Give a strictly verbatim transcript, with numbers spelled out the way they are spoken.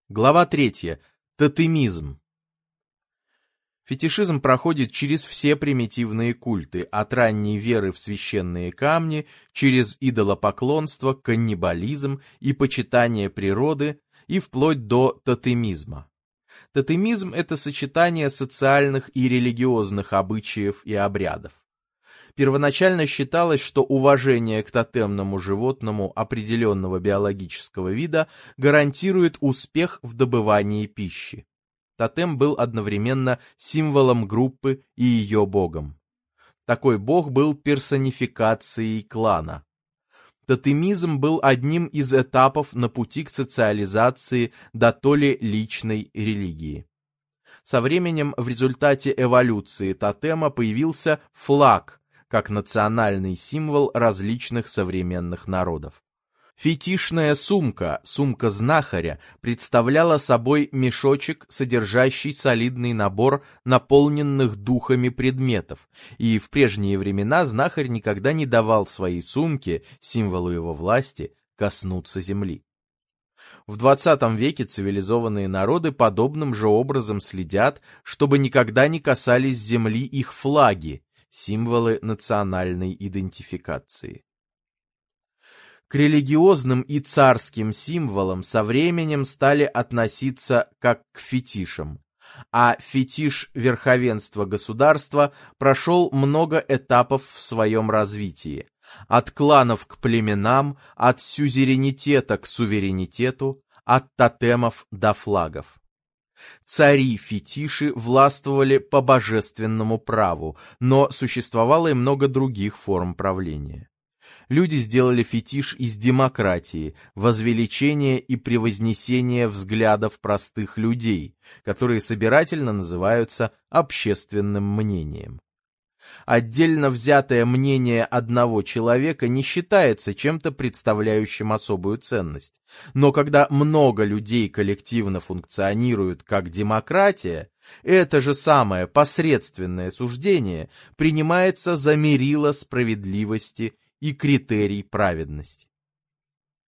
Глава третья. Тотемизм. Фетишизм проходит через все примитивные культы, от ранней веры в священные камни, через идолопоклонство, каннибализм и почитание природы, и вплоть до тотемизма. Тотемизм – это сочетание социальных и религиозных обычаев и обрядов. Первоначально считалось, что уважение к тотемному животному определенного биологического вида гарантирует успех в добывании пищи. Тотем был одновременно символом группы и ее богом. Такой бог был персонификацией клана. Тотемизм был одним из этапов на пути к социализации до то ли личной религии. Со временем в результате эволюции тотема появился флаг, как национальный символ различных современных народов. Фетишная сумка, сумка знахаря, представляла собой мешочек, содержащий солидный набор наполненных духами предметов, и в прежние времена знахарь никогда не давал своей сумке, символу его власти, коснуться земли. В двадцатом веке цивилизованные народы подобным же образом следят, чтобы никогда не касались земли их флаги, символы национальной идентификации. К религиозным и царским символам со временем стали относиться как к фетишам, а фетиш верховенства государства прошел много этапов в своем развитии, от кланов к племенам, от сюзеренитета к суверенитету, от тотемов до флагов. Цари-фетиши властвовали по божественному праву, но существовало и много других форм правления. Люди сделали фетиш из демократии, возвеличения и превознесения взглядов простых людей, которые собирательно называются общественным мнением. Отдельно взятое мнение одного человека не считается чем-то представляющим особую ценность. Но когда много людей коллективно функционируют как демократия, это же самое посредственное суждение принимается за мерило справедливости и критерий праведности.